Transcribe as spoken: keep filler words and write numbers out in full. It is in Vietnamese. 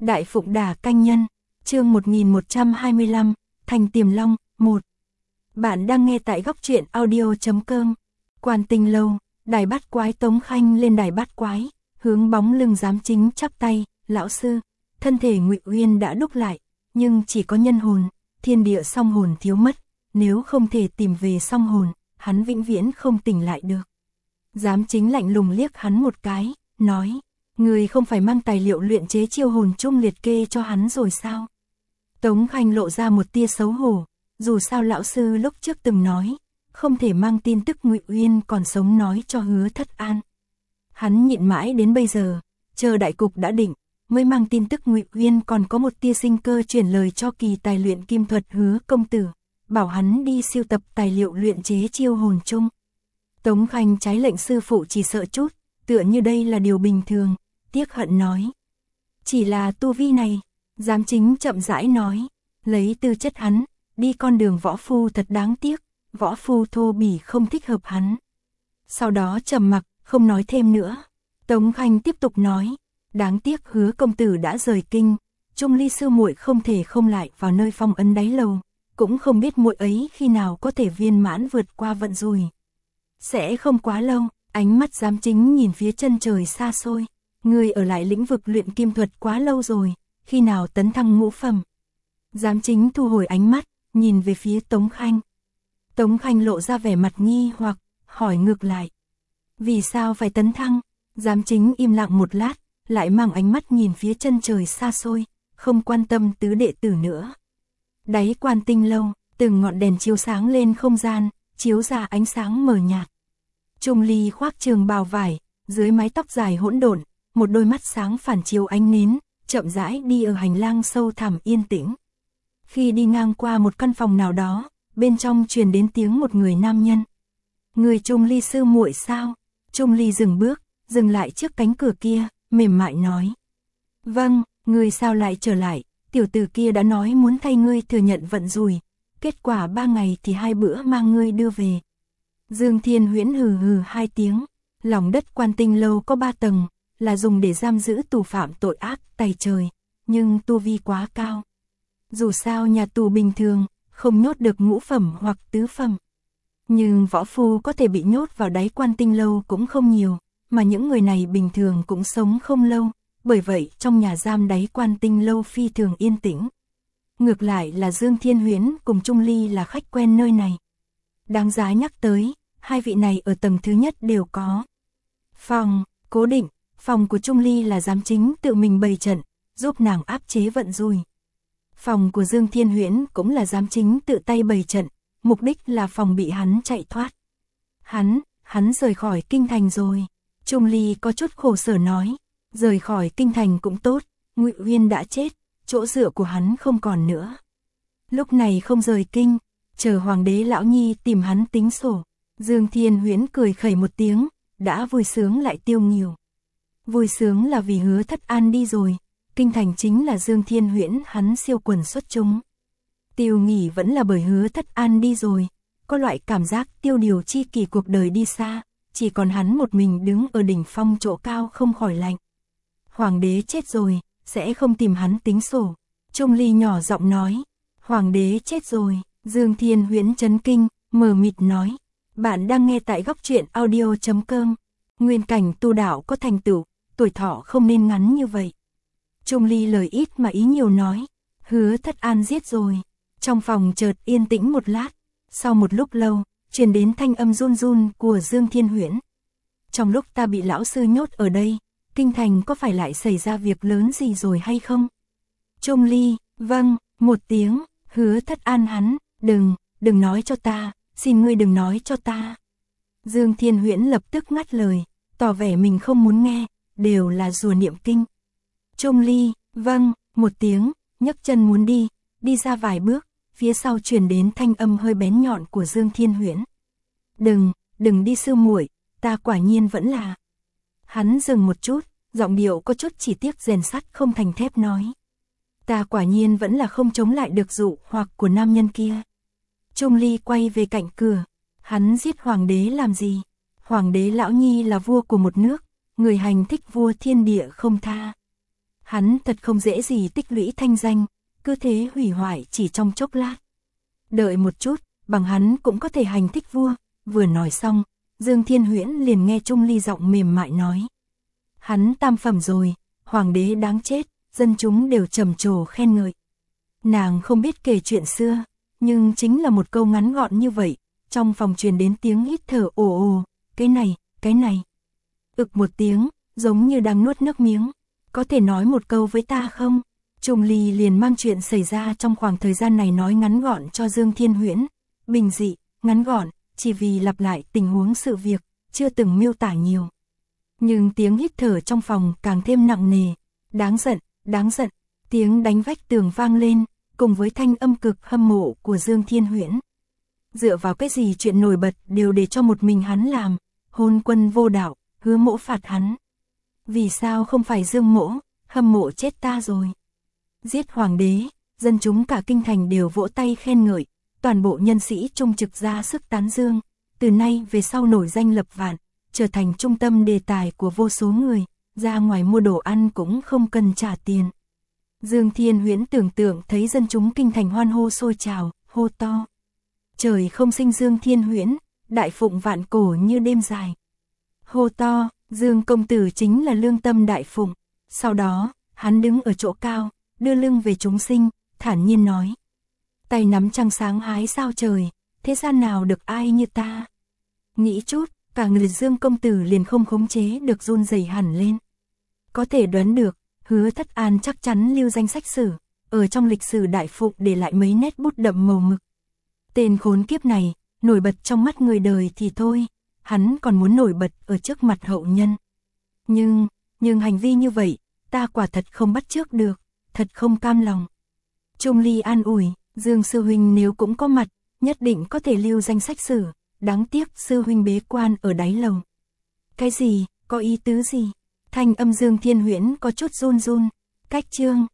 Đại Phụng Đà Canh Nhân, chương một nghìn một trăm hai mươi lăm, Thành Tiềm Long, một. Bạn đang nghe tại góc truyện audio chấm com. Quan Tinh Lâu, Đài Bát Quái Tống Khanh lên đài bát quái, hướng bóng lưng giám chính chắp tay, lão sư, thân thể Ngụy Uyên đã đúc lại, nhưng chỉ có nhân hồn, thiên địa song hồn thiếu mất, nếu không thể tìm về song hồn, hắn vĩnh viễn không tỉnh lại được. Giám chính lạnh lùng liếc hắn một cái, nói, người không phải mang tài liệu luyện chế chiêu hồn chung liệt kê cho hắn rồi sao? Tống Khanh lộ ra một tia xấu hổ, dù sao lão sư lúc trước từng nói, không thể mang tin tức Ngụy Uyên còn sống nói cho Hứa Thất An. Hắn nhịn mãi đến bây giờ, chờ đại cục đã định, mới mang tin tức Ngụy Uyên còn có một tia sinh cơ chuyển lời cho kỳ tài luyện kim thuật Hứa công tử, bảo hắn đi siêu tập tài liệu luyện chế chiêu hồn chung. Tống Khanh trái lệnh sư phụ chỉ sợ chút, tựa như đây là điều bình thường, tiếc hận nói. Chỉ là tu vi này, giám chính chậm rãi nói, lấy tư chất hắn, đi con đường võ phu thật đáng tiếc, võ phu thô bỉ không thích hợp hắn. Sau đó trầm mặc, không nói thêm nữa. Tống Khanh tiếp tục nói, đáng tiếc Hứa công tử đã rời kinh, Trung Ly sư muội không thể không lại vào nơi phong ấn đáy lầu, cũng không biết muội ấy khi nào có thể viên mãn vượt qua vận rủi. Sẽ không quá lâu, ánh mắt giám chính nhìn phía chân trời xa xôi, người ở lại lĩnh vực luyện kim thuật quá lâu rồi, khi nào tấn thăng ngũ phẩm. Giám chính thu hồi ánh mắt, nhìn về phía Tống Khanh. Tống Khanh lộ ra vẻ mặt nghi hoặc, hỏi ngược lại. Vì sao phải tấn thăng? Giám chính im lặng một lát, lại mang ánh mắt nhìn phía chân trời xa xôi, không quan tâm tứ đệ tử nữa. Đáy Quan Tinh Lâu, từng ngọn đèn chiếu sáng lên không gian, chiếu ra ánh sáng mờ nhạt. Trung Ly khoác trường bào vải, dưới mái tóc dài hỗn độn, một đôi mắt sáng phản chiếu ánh nến, chậm rãi đi ở hành lang sâu thẳm yên tĩnh. Khi đi ngang qua một căn phòng nào đó, bên trong truyền đến tiếng một người nam nhân. Người Trung Ly sư muội sao? Trung Ly dừng bước, dừng lại trước cánh cửa kia, mềm mại nói. Vâng, người sao lại trở lại, tiểu tử kia đã nói muốn thay ngươi thừa nhận vận rủi, kết quả ba ngày thì hai bữa mang ngươi đưa về. Dương Thiên Huyễn hừ hừ hai tiếng, lòng đất Quan Tinh Lâu có ba tầng, là dùng để giam giữ tù phạm tội ác tày trời, nhưng tu vi quá cao. Dù sao nhà tù bình thường, không nhốt được ngũ phẩm hoặc tứ phẩm. Nhưng võ phu có thể bị nhốt vào đáy Quan Tinh Lâu cũng không nhiều, mà những người này bình thường cũng sống không lâu, bởi vậy trong nhà giam đáy Quan Tinh Lâu phi thường yên tĩnh. Ngược lại là Dương Thiên Huyễn cùng Trung Ly là khách quen nơi này. Đáng giá nhắc tới, hai vị này ở tầng thứ nhất đều có phòng cố định, phòng của Trung Ly là giám chính tự mình bày trận, giúp nàng áp chế vận rủi. Phòng của Dương Thiên Huyễn cũng là giám chính tự tay bày trận, mục đích là phòng bị hắn chạy thoát. Hắn, hắn rời khỏi kinh thành rồi. Trung Ly có chút khổ sở nói, rời khỏi kinh thành cũng tốt, Ngụy Uyên đã chết, chỗ dựa của hắn không còn nữa. Lúc này không rời kinh, chờ Hoàng đế lão nhi tìm hắn tính sổ. Dương Thiên Huyễn cười khẩy một tiếng, đã vui sướng lại tiêu nghỉu. Vui sướng là vì Hứa Thất An đi rồi, kinh thành chính là Dương Thiên Huyễn hắn siêu quần xuất chúng. Tiêu nghỉ vẫn là bởi Hứa Thất An đi rồi, có loại cảm giác tiêu điều chi kỳ cuộc đời đi xa, chỉ còn hắn một mình đứng ở đỉnh phong chỗ cao không khỏi lạnh. Hoàng đế chết rồi, sẽ không tìm hắn tính sổ. Trung Ly nhỏ giọng nói, Hoàng đế chết rồi. Dương Thiên Huyễn chấn kinh, mờ mịt nói, bạn đang nghe tại góc truyện audio chấm com. Nguyên cảnh tu đạo có thành tựu, tuổi thọ không nên ngắn như vậy. Trung Ly lời ít mà ý nhiều nói, Hứa Thất An giết rồi. Trong phòng chợt yên tĩnh một lát, sau một lúc lâu, truyền đến thanh âm run run của Dương Thiên Huyễn. Trong lúc ta bị lão sư nhốt ở đây, kinh thành có phải lại xảy ra việc lớn gì rồi hay không? Trung Ly, vâng, một tiếng, Hứa Thất An hắn, đừng, đừng nói cho ta, xin ngươi đừng nói cho ta. Dương Thiên Huyễn lập tức ngắt lời, tỏ vẻ mình không muốn nghe, đều là rùa niệm kinh. Trung Ly, vâng, một tiếng, nhấc chân muốn đi, đi ra vài bước, phía sau truyền đến thanh âm hơi bén nhọn của Dương Thiên Huyễn. Đừng, đừng đi sư muội, ta quả nhiên vẫn là. Hắn dừng một chút, giọng điệu có chút chỉ tiếc rèn sắt không thành thép nói. Ta quả nhiên vẫn là không chống lại được dụ hoặc của nam nhân kia. Trung Ly quay về cạnh cửa, hắn giết hoàng đế làm gì? Hoàng đế lão nhi là vua của một nước, người hành thích vua thiên địa không tha. Hắn thật không dễ gì tích lũy thanh danh, cứ thế hủy hoại chỉ trong chốc lát. Đợi một chút, bằng hắn cũng có thể hành thích vua. Vừa nói xong, Dương Thiên Huyễn liền nghe Trung Ly giọng mềm mại nói. Hắn tam phẩm rồi, hoàng đế đáng chết, dân chúng đều trầm trồ khen ngợi. Nàng không biết kể chuyện xưa, nhưng chính là một câu ngắn gọn như vậy, trong phòng truyền đến tiếng hít thở ồ ồ, cái này, cái này. Ực một tiếng, giống như đang nuốt nước miếng, có thể nói một câu với ta không? Trung Ly liền mang chuyện xảy ra trong khoảng thời gian này nói ngắn gọn cho Dương Thiên Huyễn, bình dị, ngắn gọn, chỉ vì lặp lại tình huống sự việc, chưa từng miêu tả nhiều. Nhưng tiếng hít thở trong phòng càng thêm nặng nề, đáng giận, đáng giận, tiếng đánh vách tường vang lên, cùng với thanh âm cực hâm mộ của Dương Thiên Huyễn. Dựa vào cái gì chuyện nổi bật đều để cho một mình hắn làm, hôn quân vô đạo, Hứa Mỗ phạt hắn. Vì sao không phải Dương Mỗ, hâm mộ chết ta rồi. Giết hoàng đế, dân chúng cả kinh thành đều vỗ tay khen ngợi, toàn bộ nhân sĩ trung trực ra sức tán dương, từ nay về sau nổi danh lập vạn, trở thành trung tâm đề tài của vô số người, ra ngoài mua đồ ăn cũng không cần trả tiền. Dương Thiên Huyễn tưởng tượng thấy dân chúng kinh thành hoan hô sôi trào, hô to. Trời không sinh Dương Thiên Huyễn, đại phụng vạn cổ như đêm dài. Hô to, Dương công tử chính là lương tâm đại phụng. Sau đó, hắn đứng ở chỗ cao, đưa lưng về chúng sinh, thản nhiên nói. Tay nắm trăng sáng hái sao trời, thế gian nào được ai như ta. Nghĩ chút, cả người Dương công tử liền không khống chế được run rẩy hẳn lên. Có thể đoán được, Hứa Thất An chắc chắn lưu danh sách sử, ở trong lịch sử đại phụng để lại mấy nét bút đậm màu mực. Tên khốn kiếp này, nổi bật trong mắt người đời thì thôi, hắn còn muốn nổi bật ở trước mặt hậu nhân. Nhưng, nhưng hành vi như vậy, ta quả thật không bắt chước được, thật không cam lòng. Trung Ly an ủi, Dương sư huynh nếu cũng có mặt, nhất định có thể lưu danh sách sử, đáng tiếc sư huynh bế quan ở đáy lầu. Cái gì, có ý tứ gì? Thanh âm Dương Thiên Huyễn có chút run run, cách chương.